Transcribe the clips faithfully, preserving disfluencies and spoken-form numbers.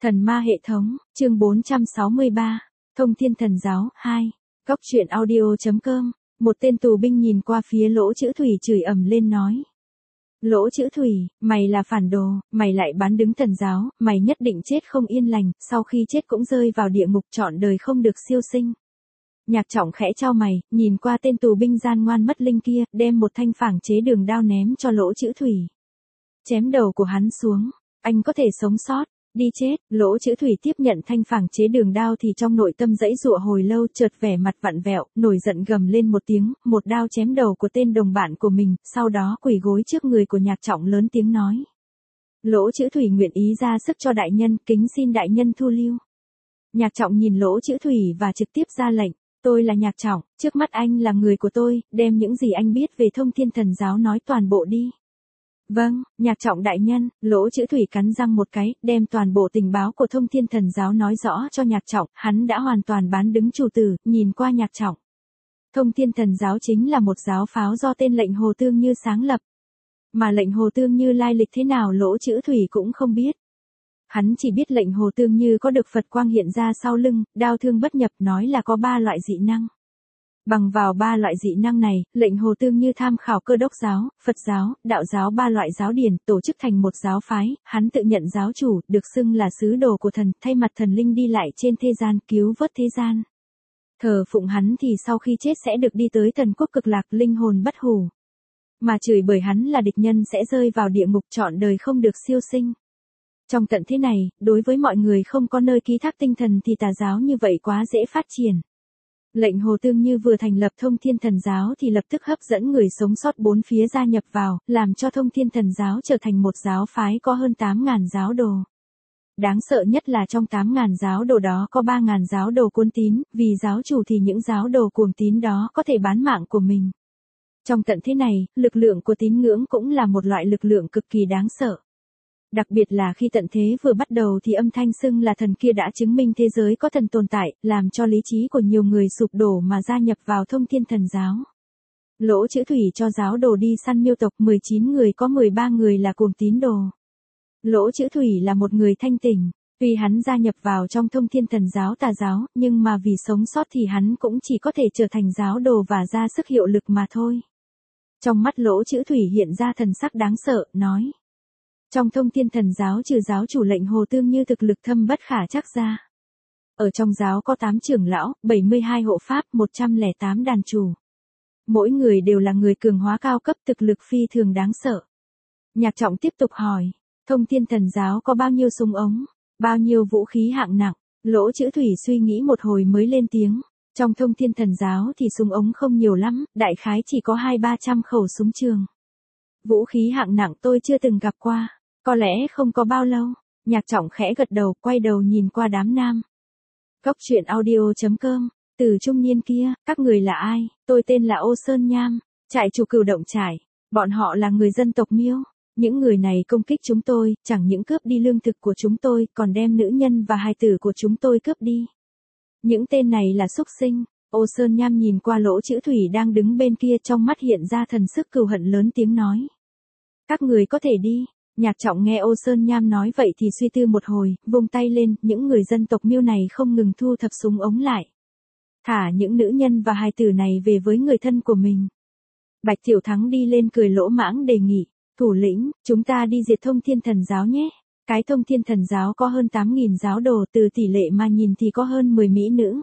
Thần ma hệ thống, chương bốn trăm sáu mươi ba, Thông Thiên Thần Giáo, hai. Góc truyện audio.com, một tên tù binh nhìn qua phía Lỗ Chữ Thủy chửi ầm lên nói. Lỗ Chữ Thủy, mày là phản đồ, mày lại bán đứng thần giáo, mày nhất định chết không yên lành, sau khi chết cũng rơi vào địa ngục trọn đời không được siêu sinh. Nhạc Trọng khẽ chau mày, nhìn qua tên tù binh gian ngoan mất linh kia, đem một thanh phảng chế đường đao ném cho Lỗ Chữ Thủy. Chém đầu của hắn xuống, anh có thể sống sót. Đi chết. Lỗ Chữ Thủy tiếp nhận thanh phảng chế đường đao thì trong nội tâm dãy dụa hồi lâu, chợt vẻ mặt vặn vẹo, nổi giận gầm lên một tiếng, một đao chém đầu của tên đồng bạn của mình, sau đó quỳ gối trước người của Nhạc Trọng lớn tiếng nói. Lỗ Chữ Thủy nguyện ý ra sức cho đại nhân, kính xin đại nhân thu lưu. Nhạc Trọng nhìn Lỗ Chữ Thủy và trực tiếp ra lệnh, tôi là Nhạc Trọng, trước mắt anh là người của tôi, đem những gì anh biết về Thông Thiên Thần Giáo nói toàn bộ đi. Vâng, Nhạc Trọng đại nhân. Lỗ Chữ Thủy cắn răng một cái, đem toàn bộ tình báo của Thông Thiên Thần Giáo nói rõ cho Nhạc Trọng, hắn đã hoàn toàn bán đứng chủ tử, nhìn qua Nhạc Trọng. Thông Thiên Thần Giáo chính là một giáo pháo do tên lệnh Hồ Tương Như sáng lập. Mà lệnh Hồ Tương Như lai lịch thế nào Lỗ Chữ Thủy cũng không biết. Hắn chỉ biết lệnh Hồ Tương Như có được Phật quang hiện ra sau lưng, đao thương bất nhập, nói là có ba loại dị năng. Bằng vào ba loại dị năng này, lệnh Hồ Tương Như tham khảo Cơ Đốc giáo, Phật giáo, Đạo giáo ba loại giáo điển, tổ chức thành một giáo phái, hắn tự nhận giáo chủ, được xưng là sứ đồ của thần, thay mặt thần linh đi lại trên thế gian, cứu vớt thế gian. Thờ phụng hắn thì sau khi chết sẽ được đi tới thần quốc cực lạc, linh hồn bất hủ. Mà chửi bởi hắn là địch nhân sẽ rơi vào địa ngục trọn đời không được siêu sinh. Trong tận thế này, đối với mọi người không có nơi ký thác tinh thần thì tà giáo như vậy quá dễ phát triển. Lệnh Hồ Tương Như vừa thành lập Thông Thiên Thần Giáo thì lập tức hấp dẫn người sống sót bốn phía gia nhập vào, làm cho Thông Thiên Thần Giáo trở thành một giáo phái có hơn tám nghìn giáo đồ. Đáng sợ nhất là trong tám nghìn giáo đồ đó có ba nghìn giáo đồ cuốn tín, vì giáo chủ thì những giáo đồ cuồng tín đó có thể bán mạng của mình. Trong tận thế này, lực lượng của tín ngưỡng cũng là một loại lực lượng cực kỳ đáng sợ. Đặc biệt là khi tận thế vừa bắt đầu thì âm thanh xưng là thần kia đã chứng minh thế giới có thần tồn tại, làm cho lý trí của nhiều người sụp đổ mà gia nhập vào Thông Thiên Thần Giáo. Lỗ Chữ Thủy cho giáo đồ đi săn miêu tộc mười chín người có mười ba người là cuồng tín đồ. Lỗ Chữ Thủy là một người thanh tỉnh, tuy hắn gia nhập vào trong Thông Thiên Thần Giáo tà giáo, nhưng mà vì sống sót thì hắn cũng chỉ có thể trở thành giáo đồ và ra sức hiệu lực mà thôi. Trong mắt Lỗ Chữ Thủy hiện ra thần sắc đáng sợ, nói. Trong Thông Thiên Thần Giáo trừ giáo chủ lệnh Hồ Tương Như thực lực thâm bất khả trắc ra. Ở trong giáo có tám trưởng lão, bảy mươi hai hộ pháp, một trăm lẻ tám đàn chủ. Mỗi người đều là người cường hóa cao cấp, thực lực phi thường đáng sợ. Nhạc Trọng tiếp tục hỏi, Thông Thiên Thần Giáo có bao nhiêu súng ống, bao nhiêu vũ khí hạng nặng? Lỗ Chữ Thủy suy nghĩ một hồi mới lên tiếng. Trong Thông Thiên Thần Giáo thì súng ống không nhiều lắm, đại khái chỉ có hai ba trăm khẩu súng trường. Vũ khí hạng nặng tôi chưa từng gặp qua. Có lẽ không có bao lâu. Nhạc Trọng khẽ gật đầu, quay đầu nhìn qua đám nam. Góc truyện audio.com, từ trung niên kia, các người là ai? Tôi tên là Ô Sơn Nham, trại chủ Cửu Động trại. Bọn họ là người dân tộc Miêu. Những người này công kích chúng tôi, chẳng những cướp đi lương thực của chúng tôi, còn đem nữ nhân và hài tử của chúng tôi cướp đi. Những tên này là súc sinh. Ô Sơn Nham nhìn qua Lỗ Chữ Thủy đang đứng bên kia, trong mắt hiện ra thần sức cừu hận, lớn tiếng nói. Các người có thể đi. Nhạc Trọng nghe Ô Sơn Nham nói vậy thì suy tư một hồi, vung tay lên, những người dân tộc Miêu này không ngừng thu thập súng ống lại. Thả những nữ nhân và hài tử này về với người thân của mình. Bạch Tiểu Thắng đi lên cười lỗ mãng đề nghị, thủ lĩnh, chúng ta đi diệt Thông Thiên Thần Giáo nhé. Cái Thông Thiên Thần Giáo có hơn tám nghìn giáo đồ, từ tỷ lệ mà nhìn thì có hơn mười mỹ nữ.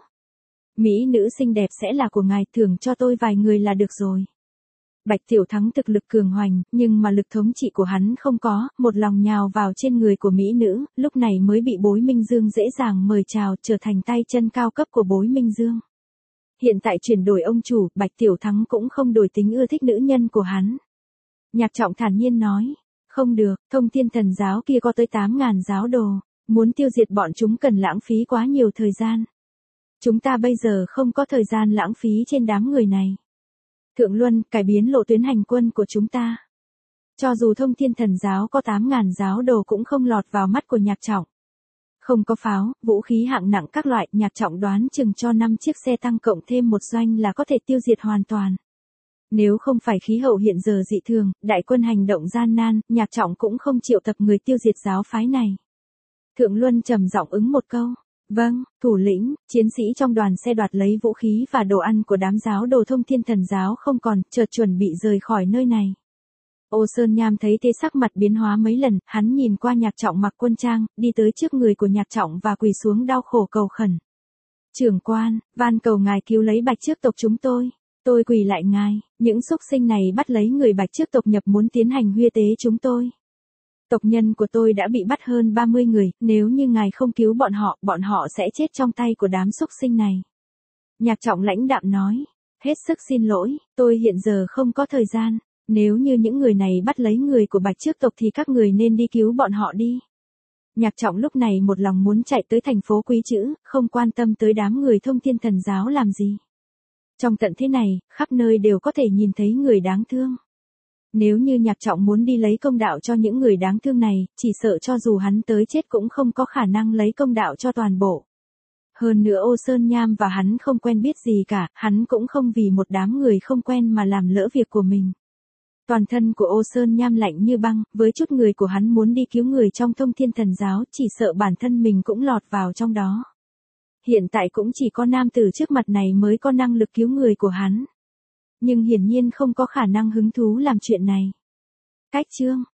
Mỹ nữ xinh đẹp sẽ là của ngài, thưởng cho tôi vài người là được rồi. Bạch Tiểu Thắng thực lực cường hoành, nhưng mà lực thống trị của hắn không có, một lòng nhào vào trên người của mỹ nữ, lúc này mới bị Bối Minh Dương dễ dàng mời chào, trở thành tay chân cao cấp của Bối Minh Dương. Hiện tại chuyển đổi ông chủ, Bạch Tiểu Thắng cũng không đổi tính ưa thích nữ nhân của hắn. Nhạc Trọng thản nhiên nói, không được, Thông Thiên Thần Giáo kia có tới tám nghìn giáo đồ, muốn tiêu diệt bọn chúng cần lãng phí quá nhiều thời gian. Chúng ta bây giờ không có thời gian lãng phí trên đám người này. Thượng Luân, cải biến lộ tuyến hành quân của chúng ta. Cho dù Thông Thiên Thần Giáo có tám nghìn giáo đồ cũng không lọt vào mắt của Nhạc Trọng. Không có pháo, vũ khí hạng nặng các loại, Nhạc Trọng đoán chừng cho năm chiếc xe tăng cộng thêm một doanh là có thể tiêu diệt hoàn toàn. Nếu không phải khí hậu hiện giờ dị thường, đại quân hành động gian nan, Nhạc Trọng cũng không triệu tập người tiêu diệt giáo phái này. Thượng Luân trầm giọng ứng một câu. Vâng, thủ lĩnh. Chiến sĩ trong đoàn xe đoạt lấy vũ khí và đồ ăn của đám giáo đồ Thông Thiên Thần giáo không còn, chợt chuẩn bị rời khỏi nơi này. Ô Sơn Nham thấy thế sắc mặt biến hóa mấy lần, hắn nhìn qua Nhạc Trọng mặc quân trang, đi tới trước người của Nhạc Trọng và quỳ xuống đau khổ cầu khẩn. Trưởng quan, van cầu ngài cứu lấy Bạch Trước tộc chúng tôi. Tôi quỳ lại ngài, những xúc sinh này bắt lấy người Bạch Trước tộc nhập muốn tiến hành huyê tế chúng tôi. Tộc nhân của tôi đã bị bắt hơn ba mươi người, nếu như ngài không cứu bọn họ, bọn họ sẽ chết trong tay của đám xúc sinh này. Nhạc Trọng lãnh đạm nói, hết sức xin lỗi, tôi hiện giờ không có thời gian. Nếu như những người này bắt lấy người của Bạch Trước tộc thì các người nên đi cứu bọn họ đi. Nhạc Trọng lúc này một lòng muốn chạy tới thành phố Quý Chữ, không quan tâm tới đám người Thông Thiên Thần giáo làm gì. Trong tận thế này, khắp nơi đều có thể nhìn thấy người đáng thương. Nếu như Nhạc Trọng muốn đi lấy công đạo cho những người đáng thương này, chỉ sợ cho dù hắn tới chết cũng không có khả năng lấy công đạo cho toàn bộ. Hơn nữa Ô Sơn Nham và hắn không quen biết gì cả, hắn cũng không vì một đám người không quen mà làm lỡ việc của mình. Toàn thân của Ô Sơn Nham lạnh như băng, với chút người của hắn muốn đi cứu người trong Thông Thiên Thần giáo, chỉ sợ bản thân mình cũng lọt vào trong đó. Hiện tại cũng chỉ có nam tử trước mặt này mới có năng lực cứu người của hắn. Nhưng hiển nhiên không có khả năng hứng thú làm chuyện này. Cách chương